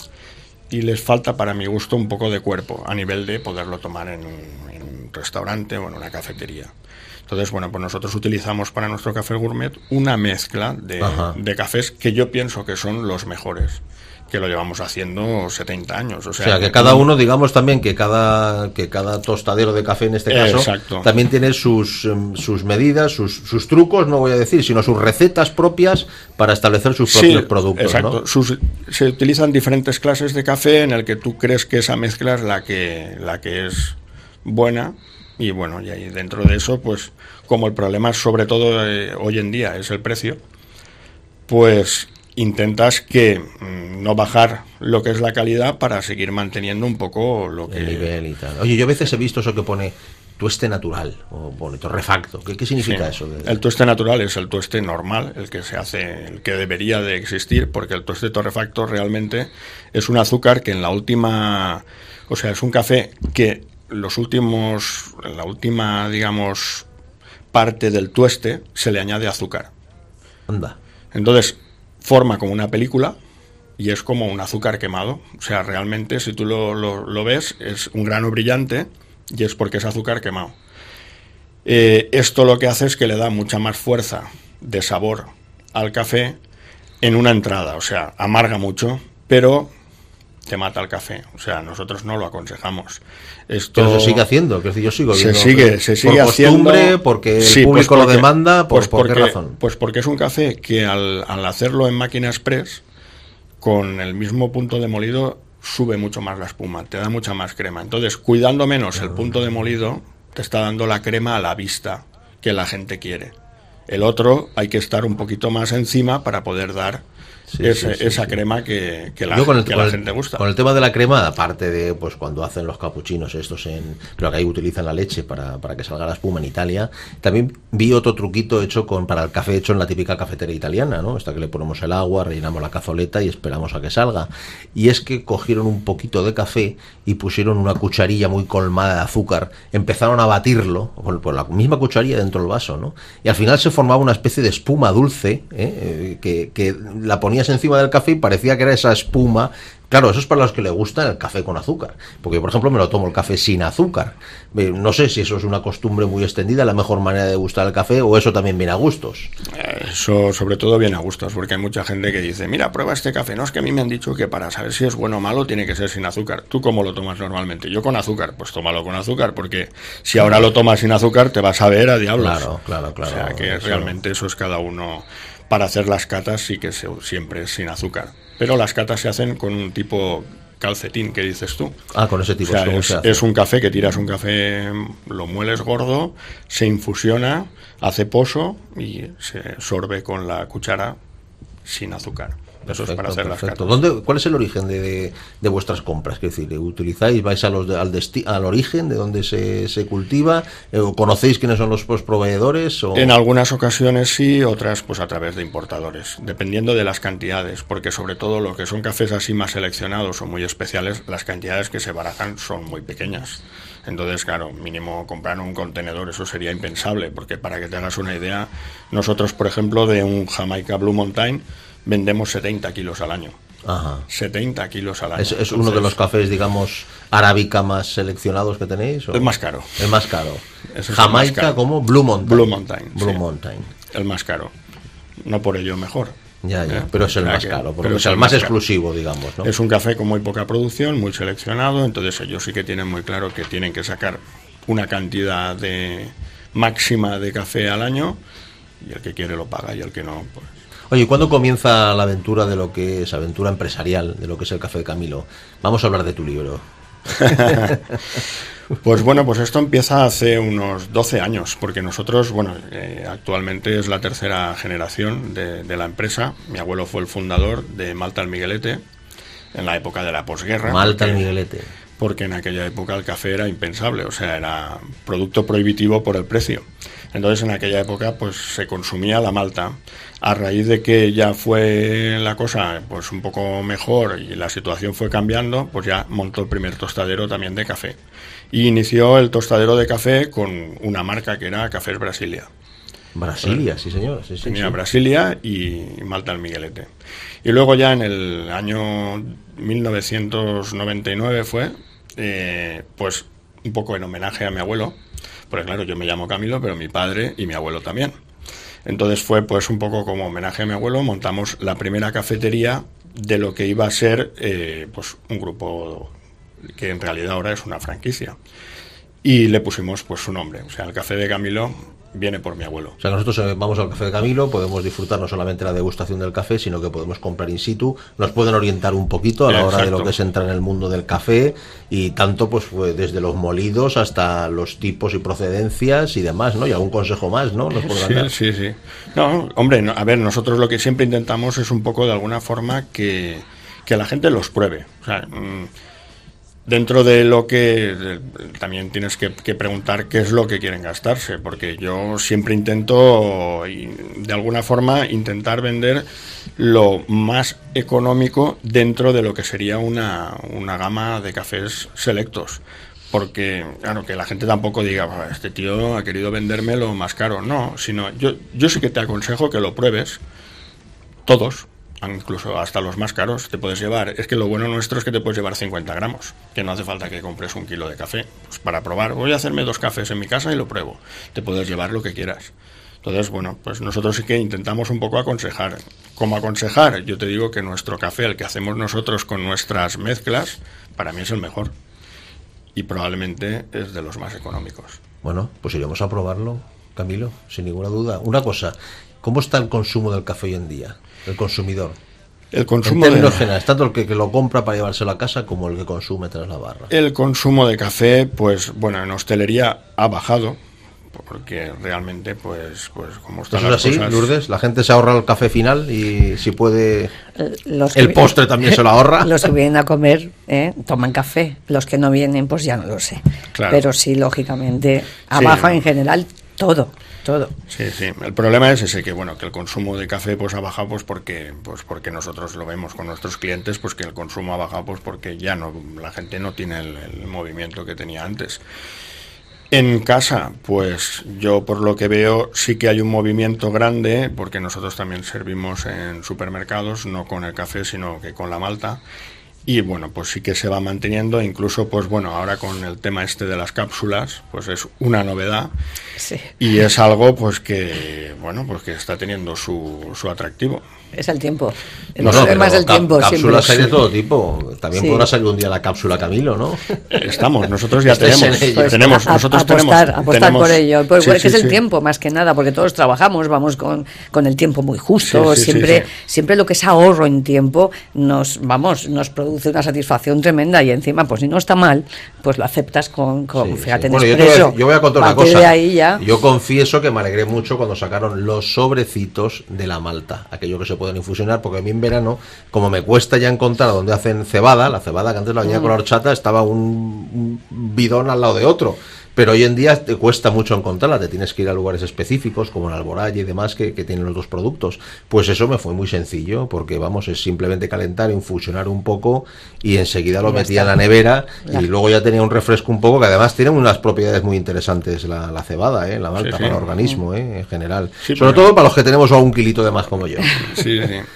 y les falta, para mi gusto, un poco de cuerpo a nivel de poderlo tomar en un restaurante o en una cafetería. Entonces, bueno, pues nosotros utilizamos para nuestro café gourmet una mezcla de cafés que yo pienso que son los mejores, que lo llevamos haciendo 70 años. O sea que cada uno, digamos también que cada tostadero de café en este caso, exacto, también tiene sus medidas, sus trucos, no voy a decir, sino sus recetas propias para establecer sus propios productos. Exacto. ¿No? Se utilizan diferentes clases de café en el que tú crees que esa mezcla es la que es buena, y bueno, y ahí dentro de eso, pues como el problema sobre todo hoy en día es el precio, pues intentas que no bajar lo que es la calidad para seguir manteniendo un poco lo que... el nivel y tal. Oye, yo a veces he visto eso que pone tueste natural o pone torrefacto. ¿Qué significa eso? El tueste natural es el tueste normal, el que se hace, el que debería de existir, porque el tueste torrefacto realmente es un azúcar que en la última... O sea, es un café que en la última, digamos, parte del tueste se le añade azúcar. Anda. Entonces forma como una película y es como un azúcar quemado. O sea, realmente si tú lo ves, es un grano brillante y es porque es azúcar quemado. Esto lo que hace es que le da mucha más fuerza de sabor al café en una entrada. O sea, amarga mucho, pero te mata el café. O sea, nosotros no lo aconsejamos. Esto pero se sigue haciendo, que es decir, yo sigo viendo. Se sigue por costumbre, haciendo, porque el público lo demanda, ¿por qué razón? Pues porque es un café que al hacerlo en máquina express, con el mismo punto de molido, sube mucho más la espuma, te da mucha más crema. Entonces, cuidando menos el punto de molido, te está dando la crema a la vista que la gente quiere. El otro hay que estar un poquito más encima para poder dar esa crema que la gente gusta. Con el tema de la crema, aparte de pues cuando hacen los capuchinos estos creo que ahí utilizan la leche para que salga la espuma en Italia, también vi otro truquito hecho para el café hecho en la típica cafetera italiana, ¿no? Esta que le ponemos el agua, rellenamos la cazoleta y esperamos a que salga. Y es que cogieron un poquito de café y pusieron una cucharilla muy colmada de azúcar, empezaron a batirlo por la misma cucharilla dentro del vaso, ¿no? Y al final se formaba una especie de espuma dulce, que la ponías encima del café y parecía que era esa espuma. Claro, eso es para los que le gusta el café con azúcar, porque yo, por ejemplo, me lo tomo el café sin azúcar. No sé si eso es una costumbre muy extendida, la mejor manera de gustar el café, o eso también viene a gustos. Eso sobre todo viene a gustos, porque hay mucha gente que dice, mira, prueba este café. No, es que a mí me han dicho que para saber si es bueno o malo tiene que ser sin azúcar. ¿Tú cómo lo tomas normalmente? Yo con azúcar. Pues tómalo con azúcar, porque si ahora lo tomas sin azúcar te vas a ver a diablos. Claro. O sea, que realmente eso es cada uno. Para hacer las catas sí que siempre es sin azúcar. Pero las catas se hacen con un tipo calcetín, que dices tú. Con ese tipo. O sea, es un café que tiras un café, lo mueles gordo, se infusiona, hace pozo y se sorbe con la cuchara sin azúcar. Eso es para hacer las catas. ¿Cuál es el origen de vuestras compras? Es decir, ¿utilizáis, vais al origen de donde se cultiva? ¿O conocéis quiénes son los proveedores? ¿O? En algunas ocasiones sí, otras pues a través de importadores, dependiendo de las cantidades, porque sobre todo lo que son cafés así más seleccionados o muy especiales, las cantidades que se barajan son muy pequeñas. Entonces, claro, mínimo comprar un contenedor, eso sería impensable, porque para que te hagas una idea, nosotros, por ejemplo, de un Jamaica Blue Mountain, vendemos 70 kilos al año. Ajá. 70 kilos al año. ¿Es entonces, uno de los cafés, digamos, arábica más seleccionados que tenéis? ¿O? El más caro. El más caro. Jamaica, ¿cómo? Blue Mountain. Blue Mountain. Blue Mountain. El más caro. No por ello mejor. Ya, pero es el más caro, porque es el más exclusivo, digamos, ¿no? Es un café con muy poca producción, muy seleccionado, entonces ellos sí que tienen muy claro que tienen que sacar una cantidad máxima de café al año, y el que quiere lo paga y el que no, pues... Oye, ¿cuándo comienza la aventura de lo que es aventura empresarial, de lo que es el Café de Camilo? Vamos a hablar de tu libro. Pues bueno, pues esto empieza hace unos 12 años, porque nosotros, actualmente es la tercera generación de la empresa. Mi abuelo fue el fundador de Malta el Miguelete en la época de la posguerra. Malta el Miguelete. Porque en aquella época el café era impensable, o sea, era producto prohibitivo por el precio. Entonces en aquella época pues se consumía la malta. A raíz de que ya fue la cosa pues un poco mejor y la situación fue cambiando, pues ya montó el primer tostadero también de café. Y inició el tostadero de café con una marca que era Cafés Brasilia. Brasilia, sí señor. Sí, tenía Brasilia y Malta el Miguelete. Y luego ya en el año 1999 fue, pues un poco en homenaje a mi abuelo, porque claro, yo me llamo Camilo, pero mi padre y mi abuelo también. Entonces fue pues un poco como homenaje a mi abuelo, montamos la primera cafetería de lo que iba a ser pues un grupo que en realidad ahora es una franquicia. Y le pusimos pues su nombre, o sea, el Café de Camilo viene por mi abuelo. O sea, que nosotros vamos al Café de Camilo, podemos disfrutar no solamente la degustación del café, sino que podemos comprar in situ, nos pueden orientar un poquito a la hora de lo que es entrar en el mundo del café, y tanto pues desde los molidos hasta los tipos y procedencias y demás, ¿no? Y algún consejo más, ¿no? ¿Nos pueden dar? Sí. No, hombre, a ver, nosotros lo que siempre intentamos es un poco de alguna forma que la gente los pruebe. O sea, dentro de lo que también tienes que preguntar qué es lo que quieren gastarse, porque yo siempre intento, de alguna forma, intentar vender lo más económico dentro de lo que sería una gama de cafés selectos. Porque, claro, que la gente tampoco diga, este tío ha querido venderme lo más caro. No, sino yo sí que te aconsejo que lo pruebes, todos, incluso hasta los más caros te puedes llevar. Es que lo bueno nuestro es que te puedes llevar 50 gramos, que no hace falta que compres 1 kilo de café. Pues para probar, voy a hacerme 2 cafés en mi casa y lo pruebo. Te puedes llevar lo que quieras. Entonces, bueno, pues nosotros sí que intentamos un poco aconsejar. ¿Cómo aconsejar? Yo te digo que nuestro café, el que hacemos nosotros con nuestras mezclas, para mí es el mejor. Y probablemente es de los más económicos. Bueno, pues iremos a probarlo, Camilo, sin ninguna duda. Una cosa, ¿cómo está el consumo del café hoy en día? El consumidor. El consumo en términos generales, tanto el que lo compra para llevárselo a casa como el que consume tras la barra. El consumo de café, pues bueno, en hostelería ha bajado, porque realmente pues como están ¿Eso las es así, cosas... Lourdes? ¿La gente se ahorra el café final y si puede El postre también se lo ahorra? Los que vienen a comer toman café, los que no vienen pues ya no lo sé. Claro. Pero sí, lógicamente, abajo en general todo. Sí. El problema es ese, que el consumo de café pues ha bajado porque nosotros lo vemos con nuestros clientes, pues que el consumo ha bajado pues porque ya no, la gente no tiene el movimiento que tenía antes. En casa, pues yo por lo que veo sí que hay un movimiento grande, porque nosotros también servimos en supermercados, no con el café sino que con la malta. Y pues sí que se va manteniendo, incluso ahora con el tema de las cápsulas, pues es una novedad. Sí. Y es algo que está teniendo su atractivo. Es el tiempo. El No, problema es el tiempo. Cápsulas siempre. hay de todo tipo. También podrá salir un día la cápsula Camilo, ¿no? Nosotros ya tenemos. Apostar por ello. Porque es el sí. tiempo, más que nada, porque todos trabajamos, vamos con el tiempo muy justo. Sí. Siempre lo que es ahorro en tiempo nos produce una satisfacción tremenda, y encima, pues si no está mal, pues lo aceptas con fíjate, en Nespresso. Yo voy a contar una Partir cosa. de ahí ya... Yo confieso que me alegré mucho cuando sacaron los sobrecitos de la malta, aquello que se pueden infusionar, porque a mí en verano, como me cuesta ya encontrar donde hacen cebada, la cebada que antes la venía con la horchata, estaba un bidón al lado de otro. Pero hoy en día te cuesta mucho encontrarla, te tienes que ir a lugares específicos como en Alboraya y demás que tienen los dos productos. Pues eso me fue muy sencillo, porque es simplemente calentar, infusionar un poco y enseguida lo metía en la nevera y luego ya tenía un refresco un poco, que además tiene unas propiedades muy interesantes la cebada, la malta, para el organismo en general. Sí, sobre todo para los que tenemos un kilito de más como yo. Sí.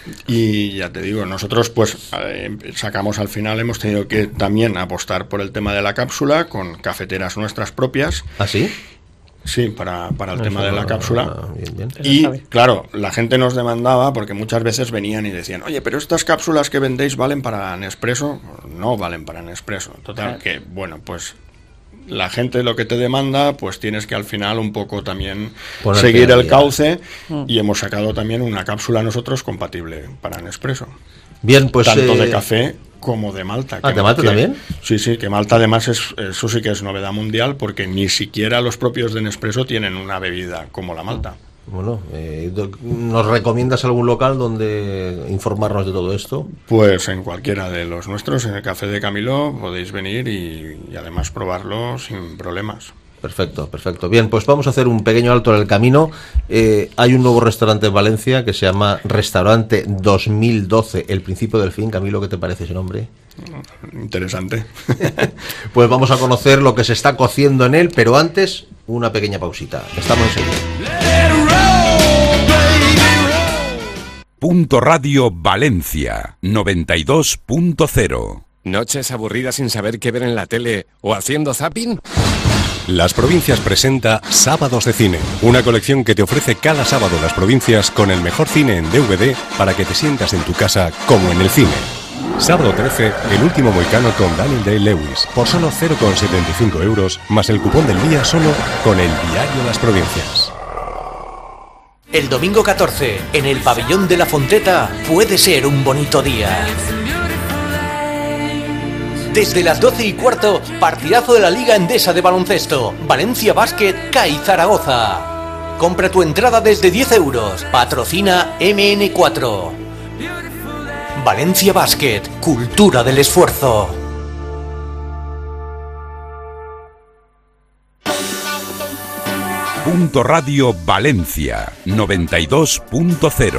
Y ya te digo, nosotros sacamos al final, hemos tenido que también apostar por el tema de la cápsula con cafeteras nuestras propias. ¿Ah, sí? Sí, para el tema de la cápsula. Bien. Y claro, la gente nos demandaba, porque muchas veces venían y decían, oye, pero estas cápsulas que vendéis ¿valen para Nespresso? No valen para Nespresso. Total, que pues la gente lo que te demanda, pues tienes que al final un poco también seguir el cauce, y hemos sacado también una cápsula nosotros compatible para Nespresso. Bien, pues... Tanto de café como de malta. ¿De malta también? Sí, que malta además eso sí que es novedad mundial, porque ni siquiera los propios de Nespresso tienen una bebida como la malta. Bueno, ¿nos recomiendas algún local donde informarnos de todo esto? Pues en cualquiera de los nuestros, en el Café de Camilo, podéis venir y además probarlo sin problemas. Perfecto. Bien, pues vamos a hacer un pequeño alto en el camino. Hay un nuevo restaurante en Valencia que se llama Restaurante 2012, El Principio del Fin. Camilo, ¿qué te parece ese nombre? Interesante. Pues vamos a conocer lo que se está cociendo en él, pero antes, una pequeña pausita. Estamos enseguida. Punto Radio Valencia 92.0. ¿Noches aburridas sin saber qué ver en la tele o haciendo zapping? Las Provincias presenta Sábados de Cine, una colección que te ofrece cada sábado Las Provincias con el mejor cine en DVD para que te sientas en tu casa como en el cine. Sábado 13, El último moicano con Daniel Day-Lewis, por solo 0,75 euros, más el cupón del día solo con el diario Las Provincias. El domingo 14, en el pabellón de la Fonteta, puede ser un bonito día. Desde las 12:15, partidazo de la Liga Endesa de Baloncesto. Valencia Basket, CAI Zaragoza. Compra tu entrada desde 10 euros. Patrocina MN4. Valencia Basket, cultura del esfuerzo. Punto Radio Valencia 92.0.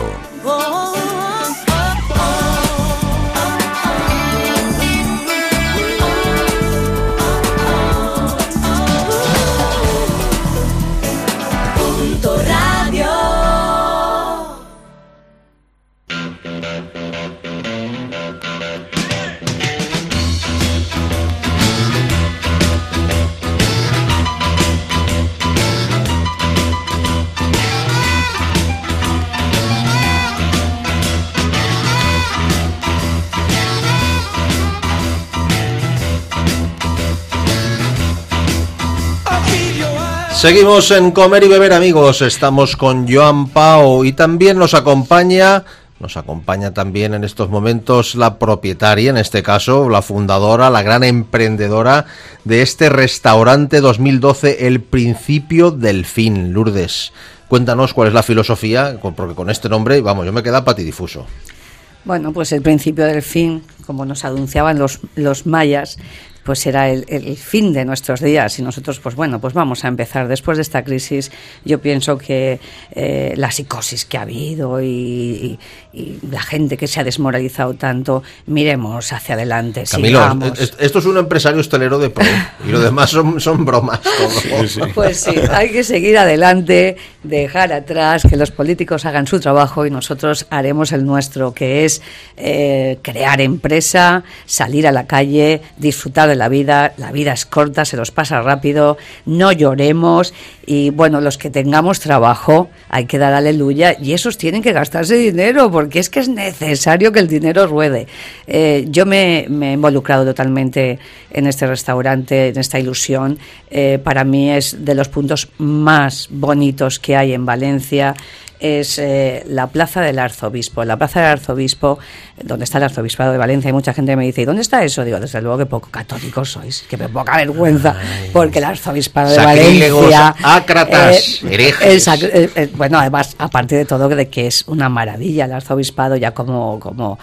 Seguimos en Comer y Beber, amigos. Estamos con Joan Pau y también nos acompaña Nos acompaña también en estos momentos la propietaria, en este caso la fundadora, la gran emprendedora de este restaurante 2012, El Principio del Fin. Lourdes, cuéntanos cuál es la filosofía, porque con este nombre, vamos, yo me queda patidifuso. Bueno, pues el principio del fin, como nos anunciaban los mayas, pues será el fin de nuestros días, y nosotros pues vamos a empezar. Después de esta crisis, yo pienso que la psicosis que ha habido y la gente que se ha desmoralizado tanto, miremos hacia adelante. Camilo, sigamos. Esto es un empresario hostelero de pro y lo demás son bromas. Sí. Pues sí, hay que seguir adelante, dejar atrás, que los políticos hagan su trabajo y nosotros haremos el nuestro, que es crear empresa, salir a la calle, disfrutar de la vida es corta, se nos pasa rápido, no lloremos, y bueno, los que tengamos trabajo hay que dar aleluya, y esos tienen que gastarse dinero, porque es que es necesario que el dinero ruede. Yo me he involucrado totalmente en este restaurante, en esta ilusión. Para mí es de los puntos más bonitos que hay en Valencia. Es la Plaza del Arzobispo. La Plaza del Arzobispo, donde está el Arzobispado de Valencia, y mucha gente me dice, ¿y dónde está eso? Digo, desde luego que poco católicos sois, que me poca vergüenza, porque el Arzobispado de Valencia... ácratas, herejes. Bueno, además, aparte de todo, de que es una maravilla el Arzobispado, ya como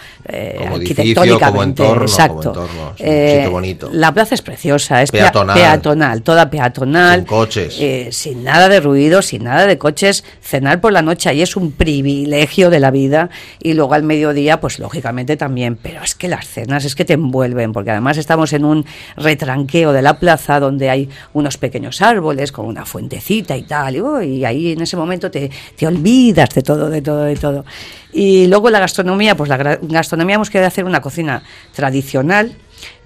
arquitectónicamente, como exacto. Entorno, sí, un sitio bonito. La plaza es preciosa, es peatonal, toda peatonal, sin coches, sin nada de ruido, sin nada de coches, cenar por la noche ahí es un privilegio de la vida, y luego al mediodía pues lógicamente también, pero es que las cenas es que te envuelven, porque además estamos en un retranqueo de la plaza donde hay unos pequeños árboles con una fuentecita y tal, y ahí en ese momento te olvidas de todo. Y luego la gastronomía, pues la gastronomía hemos querido hacer una cocina tradicional,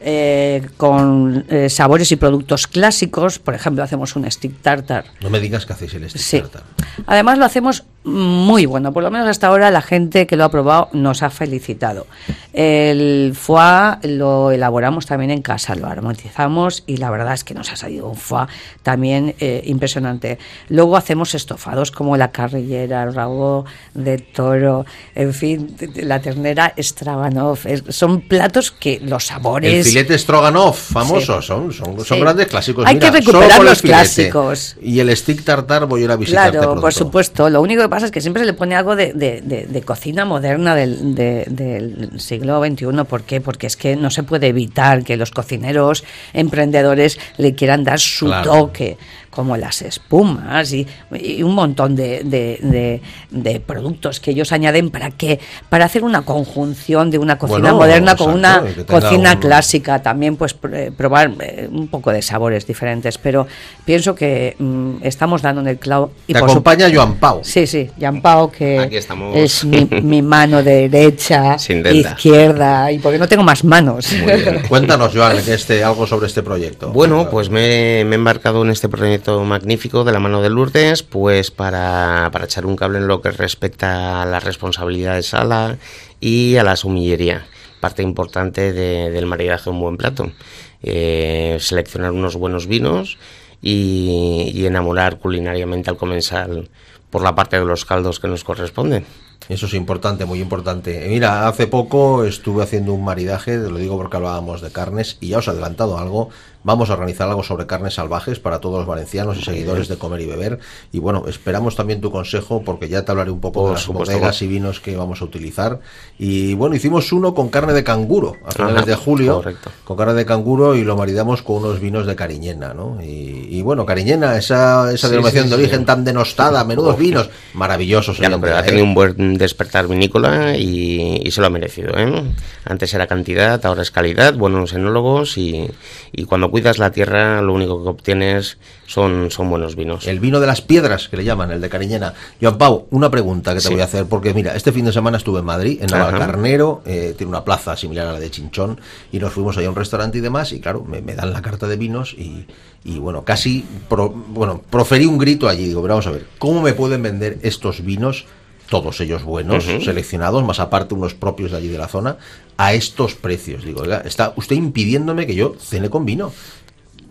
con sabores y productos clásicos. Por ejemplo, hacemos un stick tartar. No me digas que hacéis el stick tartar. Además lo hacemos muy bueno, por lo menos hasta ahora la gente que lo ha probado nos ha felicitado. El foie lo elaboramos también en casa, lo aromatizamos, y la verdad es que nos ha salido un foie también impresionante. Luego hacemos estofados como la carrillera, el rabo de toro, en fin, la ternera stroganoff. Son platos que los sabores... El filete stroganoff, famoso, sí. son grandes clásicos. Hay que recuperar los clásicos. Y el stick tartar voy a ir a visitarte pronto. Pronto. Por supuesto. Lo único que pasa es que siempre se le pone algo de cocina moderna del siglo XXI. ¿Por qué? Porque es que no se puede evitar que los cocineros emprendedores le quieran dar su toque, como las espumas y un montón de productos que ellos añaden para hacer una conjunción de una cocina moderna con una cocina clásica. También pues probar un poco de sabores diferentes, pero pienso que estamos dando en el clavo. Y te acompaña Joan Pau. Sí, Joan Pau, que es mi mano derecha, izquierda, y porque no tengo más manos. Muy bien. Cuéntanos, Joan, algo sobre este proyecto. Bueno, pues me he embarcado en este proyecto magnífico de la mano de Lourdes, pues para echar un cable en lo que respecta a la responsabilidad de sala y a la sumillería, parte importante del maridaje de un buen plato. Seleccionar unos buenos vinos y enamorar culinariamente al comensal por la parte de los caldos que nos corresponden. Eso es importante, muy importante. Mira, hace poco estuve haciendo un maridaje, te lo digo porque hablábamos de carnes, y ya os he adelantado algo. Vamos a organizar algo sobre carnes salvajes para todos los valencianos y seguidores de Comer y Beber. Y bueno, esperamos también tu consejo, porque ya te hablaré un poco de las bodegas y vinos que vamos a utilizar. Y bueno, hicimos uno con carne de canguro a finales de julio. Correcto. Con carne de canguro, y lo maridamos con unos vinos de Cariñena, ¿no? Y bueno, Cariñena, esa denominación de origen tan denostada, menudos vinos, maravillosos. Claro, pero ha tenido un buen despertar vinícola y se lo ha merecido, ¿eh? Antes era cantidad, ahora es calidad, buenos enólogos, y cuando cuidas la tierra lo único que obtienes son buenos vinos. El vino de las piedras, que le llaman, el de Cariñena. Joan Pau, una pregunta que te voy a hacer, porque mira, este fin de semana estuve en Madrid, en Navalcarnero, tiene una plaza similar a la de Chinchón, y nos fuimos allá a un restaurante y demás, y claro, me dan la carta de vinos y bueno, casi proferí un grito allí. Digo, pero vamos a ver, ¿cómo me pueden vender estos vinos, todos ellos buenos, seleccionados, más aparte unos propios de allí de la zona, a estos precios? Digo, oiga, está usted impidiéndome que yo cene con vino.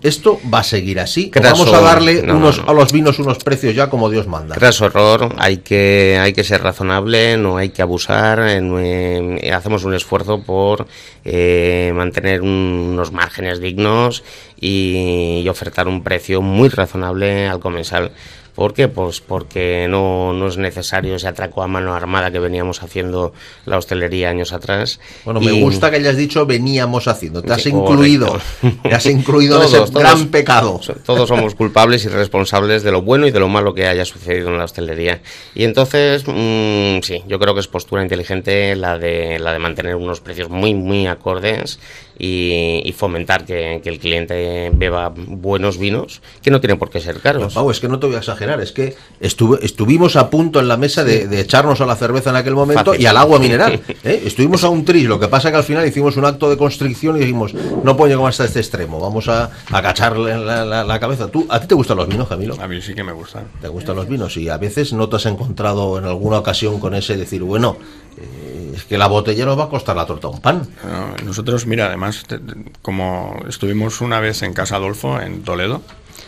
Esto va a seguir así. Craso, vamos a darle no. a los vinos unos precios ya como Dios manda. Craso error, hay que ser razonable, no hay que abusar. Hacemos un esfuerzo por mantener unos márgenes dignos y ofertar un precio muy razonable al comensal. ¿Por qué? Pues porque no es necesario ese atraco a mano armada que veníamos haciendo la hostelería años atrás. Bueno, me gusta que hayas dicho veníamos haciendo. Te has Sí, incluido Todos, en ese gran pecado. Todos somos culpables y responsables de lo bueno y de lo malo que haya sucedido en la hostelería. Y entonces, sí, yo creo que es postura inteligente la de mantener unos precios muy, muy acordes y fomentar que el cliente beba buenos vinos, que no tienen por qué ser caros. No, Pau, es que no te voy a exagerar, es que estuvimos a punto en la mesa de echarnos a la cerveza en aquel momento. Fácil. Y al agua mineral. Estuvimos a un tris, lo que pasa que al final hicimos un acto de constricción y dijimos, no puedo llegar hasta este extremo, vamos a cacharle la cabeza. ¿A ti te gustan los vinos, Camilo? A mí sí que me gustan. ¿Te gustan los vinos? Y a veces no te has encontrado en alguna ocasión con ese decir, bueno, es que la botella nos va a costar la torta un pan. No, nosotros, mira, además, como estuvimos una vez en Casa Adolfo, en Toledo,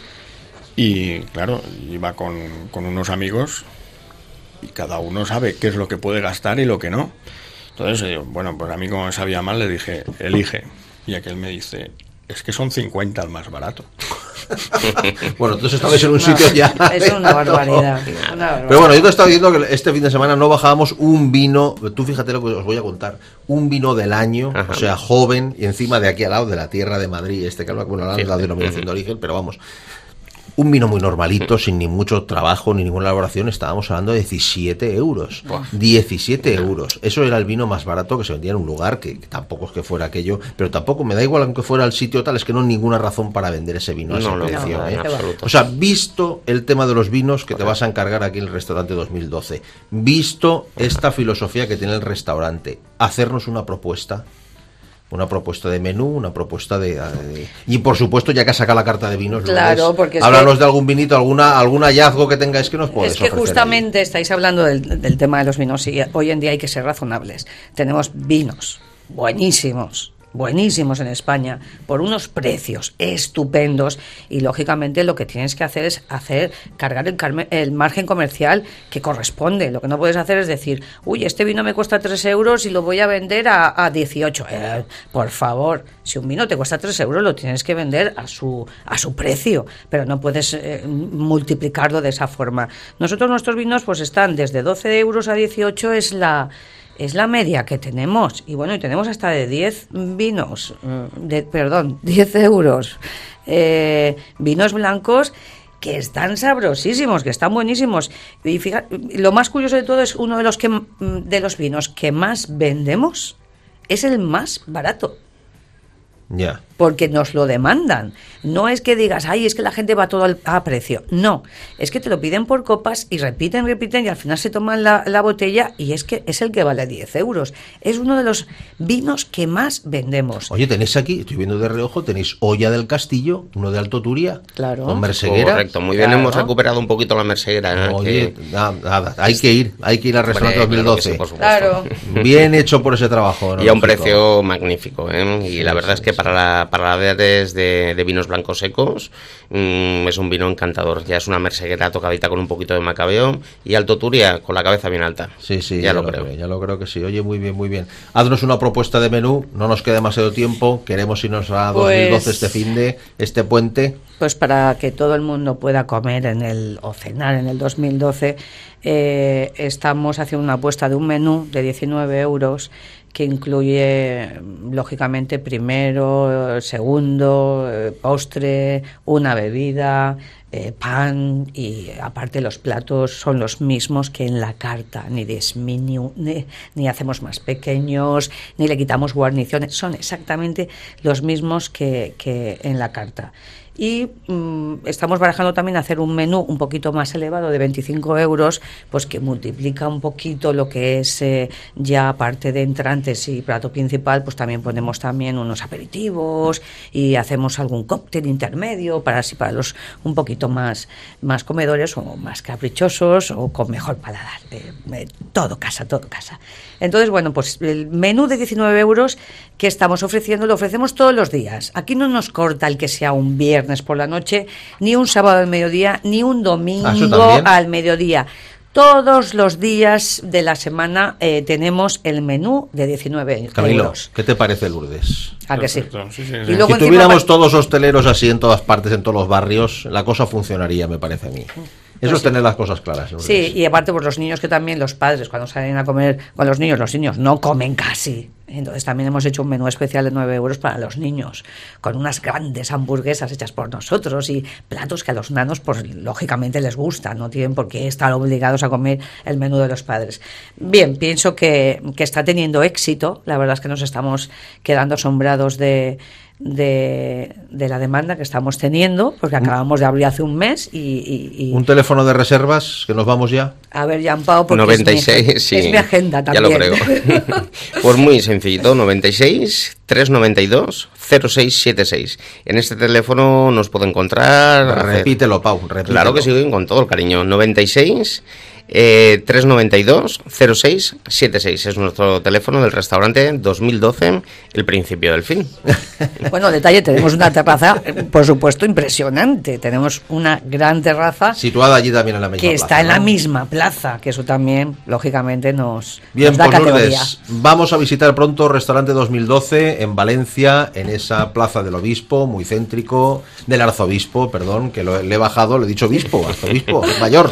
y claro, iba con unos amigos y cada uno sabe qué es lo que puede gastar y lo que no. Entonces, bueno, pues a mí como me sabía mal le dije, elige. Y aquel me dice, es que son 50 el más barato. Bueno, entonces estabais en un sitio ya. Es una barbaridad. Pero bueno, yo te estaba diciendo que este fin de semana no bajábamos un vino. Tú fíjate lo que os voy a contar. Un vino del año, o sea, joven, y encima de aquí al lado, de la tierra de Madrid, que habla con la denominación de origen, pero vamos. Un vino muy normalito, sin ni mucho trabajo ni ninguna elaboración, estábamos hablando de 17 euros. 17 euros. Eso era el vino más barato que se vendía en un lugar, que tampoco es que fuera aquello, pero tampoco me da igual aunque fuera el sitio tal, es que no hay ninguna razón para vender ese vino a ese precio. O sea, visto el tema de los vinos que te vas a encargar aquí en el restaurante 2012, visto esta filosofía que tiene el restaurante, hacernos una propuesta de menú, una propuesta y por supuesto, ya que has sacado la carta de vinos, claro, porque háblanos de algún vinito, algún hallazgo que tengáis que nos podéis ofrecer. Es que justamente estáis hablando del tema de los vinos y hoy en día hay que ser razonables. Tenemos vinos buenísimos en España por unos precios estupendos y lógicamente lo que tienes que hacer es cargar el margen comercial que corresponde. Lo que no puedes hacer es decir, uy, este vino me cuesta 3 euros y lo voy a vender a 18. Por favor, si un vino te cuesta 3 euros lo tienes que vender a su precio, pero no puedes multiplicarlo de esa forma.10 vinos pues están desde 12 euros a 18, es la media que tenemos. Y bueno, y tenemos hasta de 10 vinos, 10 euros. Vinos blancos que están sabrosísimos, que están buenísimos. Y fíjate, lo más curioso de todo es uno de los vinos que más vendemos es el más barato. Ya. Porque nos lo demandan. No es que digas, ay, es que la gente va todo a precio. No, es que te lo piden por copas y repiten y al final se toman la botella y es que es el que vale 10 euros. Es uno de los vinos que más vendemos. Oye, tenéis aquí, estoy viendo de reojo, tenéis Olla del Castillo, uno de Alto Turia, claro, con merseguera. Correcto, muy bien, hemos recuperado un poquito la merseguera. Oye, nada, hay que ir al restaurante 2012. Claro. Bien hecho por ese trabajo. Y a un precio magnífico, y la verdad es que para variedades de vinos blancos secos es un vino encantador. Ya es una merseguera tocadita con un poquito de macabeo y Alto Turia con la cabeza bien alta. Sí, ya lo creo que sí. Oye, muy bien. Haznos una propuesta de menú, no nos queda demasiado tiempo, queremos irnos a 2012 este puente. Pues para que todo el mundo pueda comer o cenar en el 2012, estamos haciendo una apuesta de un menú de 19 euros que incluye, lógicamente, primero, segundo, postre, una bebida, pan, y aparte los platos son los mismos que en la carta, ni hacemos más pequeños, ni le quitamos guarniciones, son exactamente los mismos que en la carta. Y estamos barajando también hacer un menú un poquito más elevado de 25 euros, pues que multiplica un poquito lo que es ya aparte de entrantes y plato principal, pues también ponemos también unos aperitivos y hacemos algún cóctel intermedio para los un poquito más comedores o más caprichosos o con mejor paladar. Todo casa. Entonces, bueno, pues el menú de 19 euros que estamos ofreciendo lo ofrecemos todos los días. Aquí no nos corta el que sea un viernes viernes por la noche, ni un sábado al mediodía, ni un domingo al mediodía. Todos los días de la semana tenemos el menú de 19 Camilo, euros. ¿qué te parece Lourdes? ¿A que sí? Y luego si tuviéramos todos hosteleros así en todas partes, en todos los barrios, la cosa funcionaría, me parece a mí. Eso es tener las cosas claras. Lourdes. Sí, y aparte pues los niños, que también los padres cuando salen a comer con los niños no comen casi. Entonces también hemos hecho un menú especial de 9 euros para los niños, con unas grandes hamburguesas hechas por nosotros y platos que a los nanos pues lógicamente les gustan, no tienen por qué estar obligados a comer el menú de los padres. Bien, pienso que está teniendo éxito. La verdad es que nos estamos quedando asombrados de la demanda que estamos teniendo, porque acabamos de abrir hace un mes y un teléfono de reservas, que nos vamos ya. A ver, Jean-Pau, porque 96, es mi agenda también. Ya lo creo. Pues muy sencillito, 96 392 0676. En este teléfono nos puede encontrar... Repítelo, Pau, repítelo. Claro que sí, con todo el cariño. 96 392 0676 es nuestro teléfono del restaurante 2012, el principio del fin. Bueno, detalle, tenemos una terraza, por supuesto, impresionante. Tenemos una gran terraza situada allí también en la misma que plaza, está en la misma plaza, que eso también, lógicamente, nos Bien, da pues categoría. Lourdes, vamos a visitar pronto Restaurante 2012 en Valencia, en esa plaza del obispo, muy céntrico, del arzobispo, perdón, que le he bajado, le he dicho obispo, arzobispo, mayor.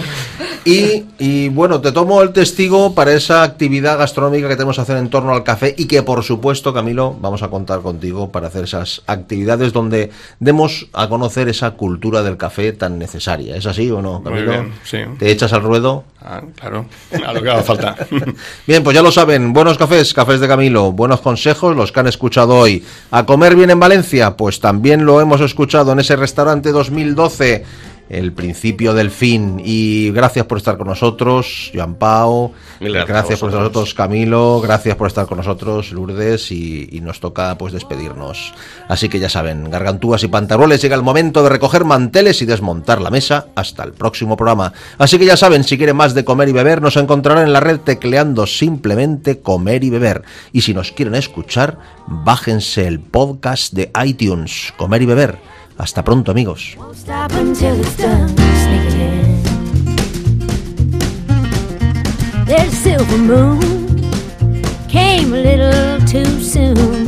Y bueno, te tomo el testigo para esa actividad gastronómica que tenemos que hacer en torno al café y que, por supuesto, Camilo, vamos a contar contigo para hacer esas actividades donde demos a conocer esa cultura del café tan necesaria. ¿Es así o no, Camilo? Muy bien, sí. ¿Te echas al ruedo? Claro, a lo que haga falta. Bien, pues ya lo saben, buenos cafés de Camilo, buenos consejos, los que han escuchado hoy. ¿A comer bien en Valencia? Pues también lo hemos escuchado en ese Restaurante 2012, el principio del fin. Y gracias por estar con nosotros, Jean-Pau. Gracias por estar con nosotros, Camilo. Gracias por estar con nosotros, Lourdes. Y nos toca pues despedirnos. Así que ya saben, gargantúas y pantalones, llega el momento de recoger manteles y desmontar la mesa. Hasta el próximo programa. Así que ya saben, si quieren más de Comer y Beber, nos encontrarán en la red tecleando simplemente Comer y Beber. Y si nos quieren escuchar, bájense el podcast de iTunes, Comer y Beber. Hasta pronto, amigos. Stop until it's done sneaking in. That silver moon came a little too soon.